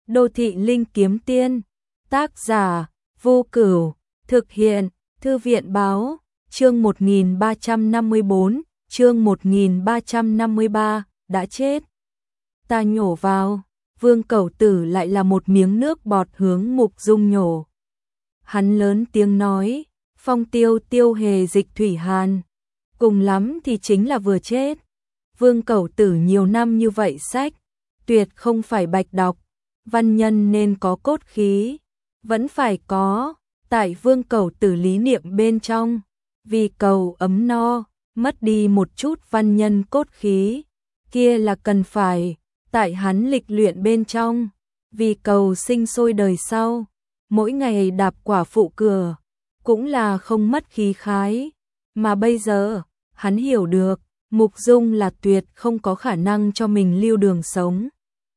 Đô thị linh kiếm tiên. Tác giả Vô Cửu. Thực hiện Thư viện báo. Chương 1354, chương 1353, đã chết. Ta nhổ vào. Vương Cẩu Tử lại là một miếng nước bọt hướng Mục Dung nhổ. Hắn lớn tiếng nói, phong tiêu tiêu hề dịch thủy hàn. Cùng lắm thì chính là vừa chết. Vương Cẩu Tử nhiều năm như vậy sách, tuyệt không phải bạch đọc. Văn nhân nên có cốt khí, vẫn phải có. Tại Vương Cẩu Tử lý niệm bên trong, vì cầu ấm no, mất đi một chút văn nhân cốt khí, kia là cần phải. Tại hắn lịch luyện bên trong, vì cầu sinh sôi đời sau, mỗi ngày đạp quả phụ cửa, cũng là không mất khí khái. Mà bây giờ, hắn hiểu được, Mục Dung là tuyệt không có khả năng cho mình lưu đường sống.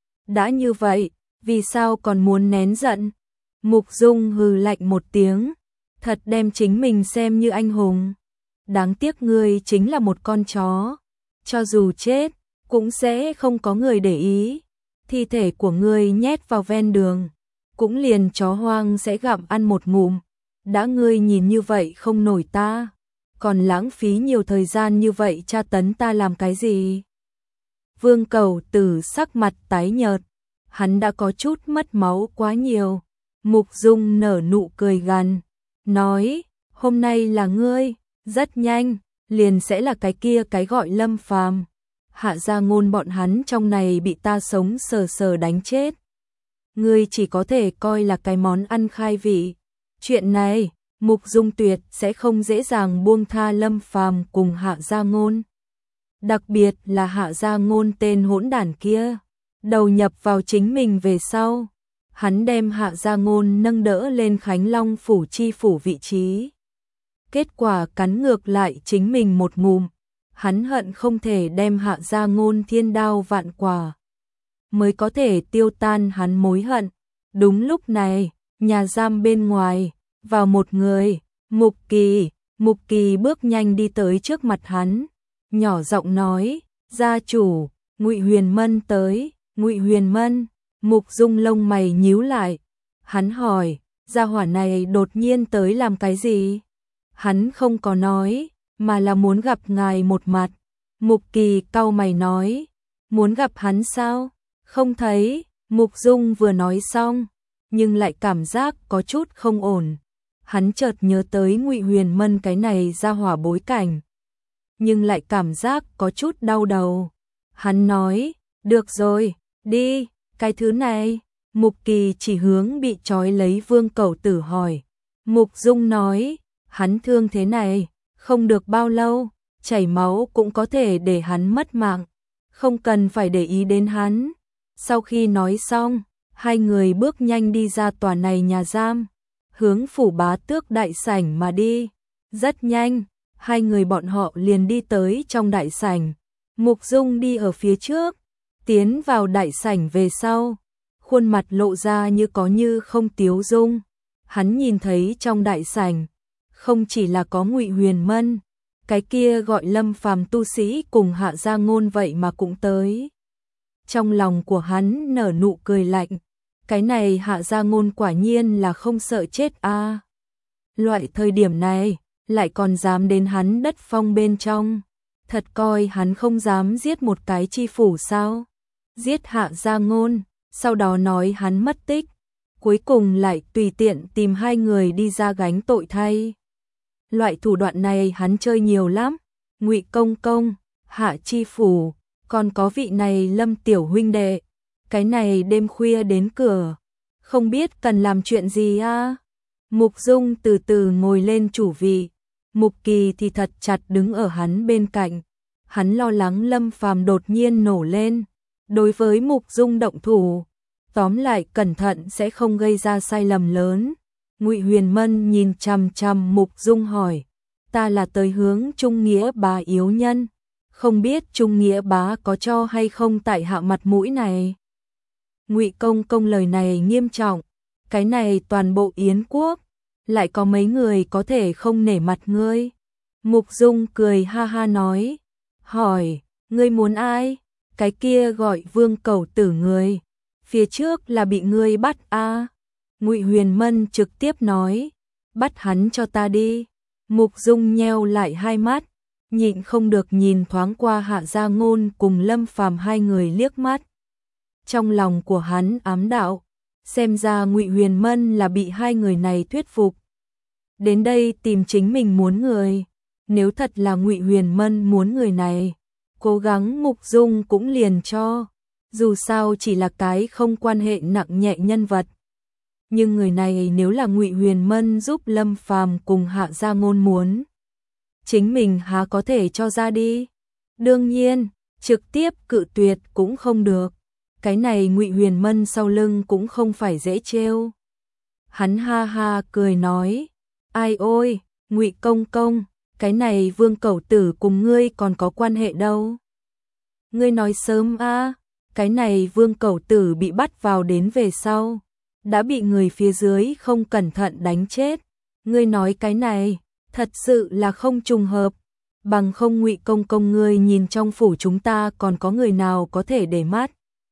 Đã như vậy, vì sao còn muốn nén giận? Mục Dung hừ lạnh một tiếng, thật đem chính mình xem như anh hùng. Đáng tiếc ngươi chính là một con chó, cho dù chết, cũng sẽ không có người để ý. Thi thể của ngươi nhét vào ven đường, cũng liền chó hoang sẽ gặm ăn một ngụm. Đã ngươi nhìn như vậy không nổi ta, còn lãng phí nhiều thời gian như vậy tra tấn ta làm cái gì? Vương Cẩu Tử sắc mặt tái nhợt, hắn đã có chút mất máu quá nhiều. Mục Dung nở nụ cười gằn, nói, hôm nay là ngươi, rất nhanh, liền sẽ là cái kia cái gọi Lâm Phàm. Hạ Gia Ngôn bọn hắn trong này bị ta sống sờ sờ đánh chết. Ngươi chỉ có thể coi là cái món ăn khai vị. Chuyện này, Mục Dung tuyệt sẽ không dễ dàng buông tha Lâm Phàm cùng Hạ Gia Ngôn. Đặc biệt là Hạ Gia Ngôn tên hỗn đản kia, đầu nhập vào chính mình về sau. Hắn đem Hạ Gia Ngôn nâng đỡ lên Khánh Long phủ chi phủ vị trí. Kết quả cắn ngược lại chính mình một ngụm. Hắn hận không thể đem Hạ Gia Ngôn thiên đao vạn quả, mới có thể tiêu tan hắn mối hận. Đúng lúc này, nhà giam bên ngoài, vào một người, Mục Kỳ. Mục Kỳ bước nhanh đi tới trước mặt hắn, nhỏ giọng nói, gia chủ, Ngụy Huyền Mân tới. Ngụy Huyền Mân. Mục Dung lông mày nhíu lại, hắn hỏi, gia hỏa này đột nhiên tới làm cái gì? Hắn không có nói, mà là muốn gặp ngài một mặt. Mục Kỳ cau mày nói, muốn gặp hắn sao? Không thấy. Mục Dung vừa nói xong, nhưng lại cảm giác có chút không ổn. Hắn chợt nhớ tới Ngụy Huyền Mân cái này gia hỏa bối cảnh, nhưng lại cảm giác có chút đau đầu. Hắn nói, được rồi, đi. Cái thứ này. Mục Kỳ chỉ hướng bị trói lấy Vương Cẩu Tử hỏi. Mục Dung nói, hắn thương thế này, không được bao lâu, chảy máu cũng có thể để hắn mất mạng, không cần phải để ý đến hắn. Sau khi nói xong, hai người bước nhanh đi ra tòa này nhà giam, hướng phủ bá tước đại sảnh mà đi. Rất nhanh, hai người bọn họ liền đi tới trong đại sảnh. Mục Dung đi ở phía trước, tiến vào đại sảnh về sau, khuôn mặt lộ ra như có như không tiếu dung. Hắn nhìn thấy trong đại sảnh, không chỉ là có Ngụy Huyền Mân, cái kia gọi Lâm Phàm tu sĩ cùng Hạ Gia Ngôn vậy mà cũng tới. Trong lòng của hắn nở nụ cười lạnh, cái này Hạ Gia Ngôn quả nhiên là không sợ chết a. Loại thời điểm này, lại còn dám đến hắn đất phong bên trong, thật coi hắn không dám giết một cái chi phủ sao? Giết Hạ Gia Ngôn, sau đó nói hắn mất tích, cuối cùng lại tùy tiện tìm hai người đi ra gánh tội thay. Loại thủ đoạn này hắn chơi nhiều lắm. Ngụy công công, Hạ chi phủ, còn có vị này Lâm tiểu huynh đệ, cái này đêm khuya đến cửa, không biết cần làm chuyện gì a? Mục Dung từ từ ngồi lên chủ vị, Mục Kỳ thì thật chặt đứng ở hắn bên cạnh. Hắn lo lắng Lâm Phàm đột nhiên nổ lên, đối với Mục Dung động thủ, tóm lại cẩn thận sẽ không gây ra sai lầm lớn. Ngụy Huyền Mân nhìn chằm chằm Mục Dung hỏi, ta là tới hướng Trung Nghĩa bá yếu nhân, không biết Trung Nghĩa bá có cho hay không tại hạ mặt mũi này? Ngụy công công lời này nghiêm trọng, cái này toàn bộ Yến quốc, lại có mấy người có thể không nể mặt ngươi? Mục Dung cười ha ha nói, hỏi, ngươi muốn ai? Cái kia gọi Vương Cẩu Tử người, phía trước là bị ngươi bắt a. Ngụy Huyền Mân trực tiếp nói, bắt hắn cho ta đi. Mục Dung nheo lại hai mắt, nhịn không được nhìn thoáng qua Hạ Gia Ngôn cùng Lâm Phàm hai người liếc mắt. Trong lòng của hắn ám đạo, xem ra Ngụy Huyền Mân là bị hai người này thuyết phục. Đến đây tìm chính mình muốn người, nếu thật là Ngụy Huyền Mân muốn người này, cố gắng Mục Dung cũng liền cho, dù sao chỉ là cái không quan hệ nặng nhẹ nhân vật. Nhưng người này nếu là Ngụy Huyền Mân giúp Lâm Phàm cùng Hạ Gia Ngôn muốn, chính mình há có thể cho ra đi. Đương nhiên, trực tiếp cự tuyệt cũng không được. Cái này Ngụy Huyền Mân sau lưng cũng không phải dễ trêu. Hắn ha ha cười nói, ai ôi, Ngụy công công, cái này Vương Cẩu Tử cùng ngươi còn có quan hệ đâu. Ngươi nói sớm a, cái này Vương Cẩu Tử bị bắt vào đến về sau, đã bị người phía dưới không cẩn thận đánh chết. Ngươi nói cái này, thật sự là không trùng hợp, bằng không Ngụy công công ngươi nhìn trong phủ chúng ta còn có người nào có thể để mắt.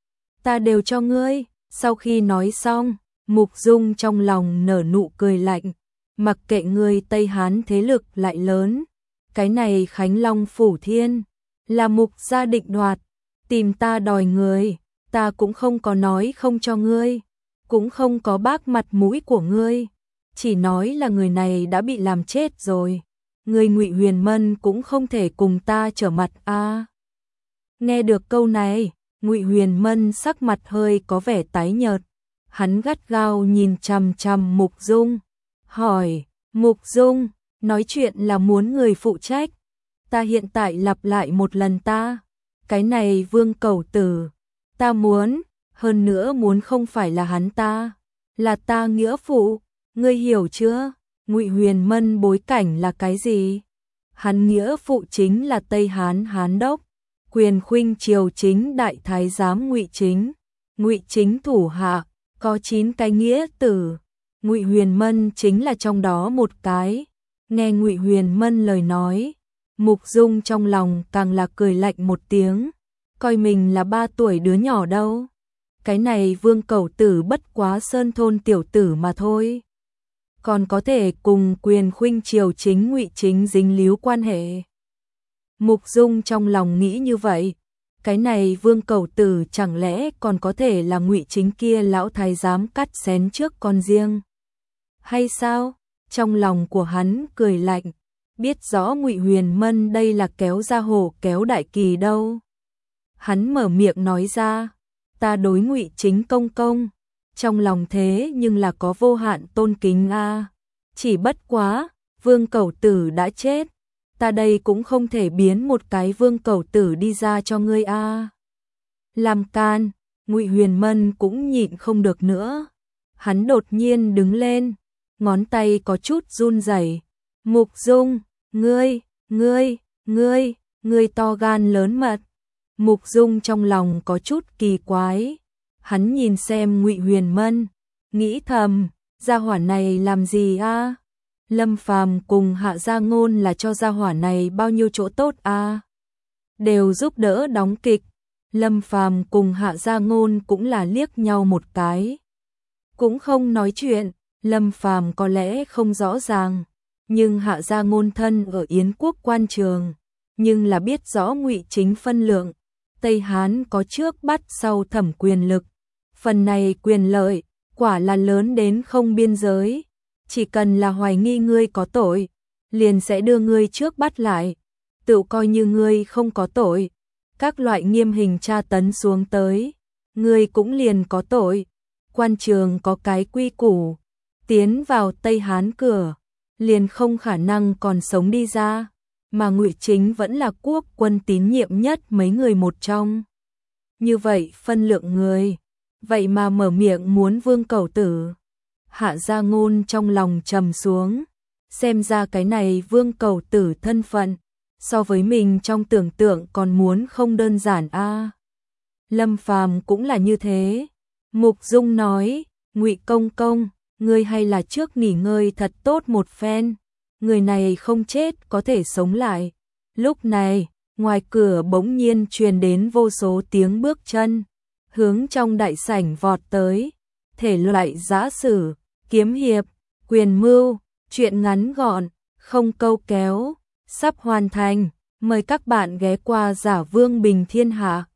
Ta đều cho ngươi. Sau khi nói xong, Mục Dung trong lòng nở nụ cười lạnh, mặc kệ ngươi Tây Hán thế lực lại lớn, cái này Khánh Long Phủ Thiên là Mục gia định đoạt, tìm ta đòi người, ta cũng không có nói không cho ngươi, cũng không có bác mặt mũi của ngươi, chỉ nói là người này đã bị làm chết rồi, ngươi Ngụy Huyền Mân cũng không thể cùng ta trở mặt a. Nghe được câu này, Ngụy Huyền Mân sắc mặt hơi có vẻ tái nhợt, hắn gắt gao nhìn chằm chằm Mục Dung, hỏi, Mục Dung, nói chuyện là muốn người phụ trách, ta hiện tại lặp lại một lần ta, cái này Vương Cẩu Tử, ta muốn, hơn nữa muốn không phải là hắn ta, là ta nghĩa phụ, ngươi hiểu chưa? Ngụy Huyền Mân bối cảnh là cái gì? Hắn nghĩa phụ chính là Tây Hán Hán Đốc, quyền khuynh triều chính đại thái giám Ngụy Chính. Ngụy Chính thủ hạ có 9 cái nghĩa tử, Ngụy Huyền Mân chính là trong đó một cái. Nghe Ngụy Huyền Mân lời nói, Mục Dung trong lòng càng là cười lạnh một tiếng, coi mình là 3 tuổi đứa nhỏ đâu. Cái này Vương Cẩu Tử bất quá sơn thôn tiểu tử mà thôi, còn có thể cùng quyền khuynh triều chính Ngụy Chính dính líu quan hệ. Mục Dung trong lòng nghĩ như vậy, cái này Vương Cẩu Tử chẳng lẽ còn có thể là Ngụy Chính kia lão thái giám cắt xén trước con riêng hay sao? Trong lòng của hắn cười lạnh, biết rõ Ngụy Huyền Mân đây là kéo ra hổ kéo đại kỳ đâu. Hắn mở miệng nói ra, ta đối Ngụy Chính công công, trong lòng thế nhưng là có vô hạn tôn kính a. Chỉ bất quá, Vương Cẩu Tử đã chết, ta đây cũng không thể biến một cái Vương Cẩu Tử đi ra cho ngươi a. Làm can, Ngụy Huyền Mân cũng nhịn không được nữa. Hắn đột nhiên đứng lên, ngón tay có chút run rẩy. Mục Dung, ngươi to gan lớn mật. Mục Dung trong lòng có chút kỳ quái. Hắn nhìn xem Ngụy Huyền Mân, nghĩ thầm, gia hỏa này làm gì a? Lâm Phàm cùng Hạ Gia Ngôn là cho gia hỏa này bao nhiêu chỗ tốt a? Đều giúp đỡ đóng kịch. Lâm Phàm cùng Hạ Gia Ngôn cũng là liếc nhau một cái, cũng không nói chuyện. Lâm Phàm có lẽ không rõ ràng, nhưng Hạ Gia Ngôn thân ở Yến quốc quan trường, nhưng là biết rõ Ngụy Chính phân lượng. Tây Hán có trước bắt sau thẩm quyền lực, phần này quyền lợi quả là lớn đến không biên giới. Chỉ cần là hoài nghi ngươi có tội, liền sẽ đưa ngươi trước bắt lại, tự coi như ngươi không có tội, các loại nghiêm hình tra tấn xuống tới, ngươi cũng liền có tội. Quan trường có cái quy củ, tiến vào Tây Hán cửa, liền không khả năng còn sống đi ra, mà Ngụy Chính vẫn là quốc quân tín nhiệm nhất mấy người một trong. Như vậy phân lượng người, vậy mà mở miệng muốn Vương Cẩu Tử. Hạ Gia Ngôn trong lòng trầm xuống, xem ra cái này Vương Cẩu Tử thân phận, so với mình trong tưởng tượng còn muốn không đơn giản a. Lâm Phàm cũng là như thế. Mục Dung nói, Ngụy công công, ngươi hay là trước nghỉ ngơi thật tốt một phen, người này không chết có thể sống lại. Lúc này, ngoài cửa bỗng nhiên truyền đến vô số tiếng bước chân, hướng trong đại sảnh vọt tới. Thể loại giã sử, kiếm hiệp, quyền mưu, truyện ngắn gọn, không câu kéo, sắp hoàn thành. Mời các bạn ghé qua Giả Vương Bình Thiên Hạ.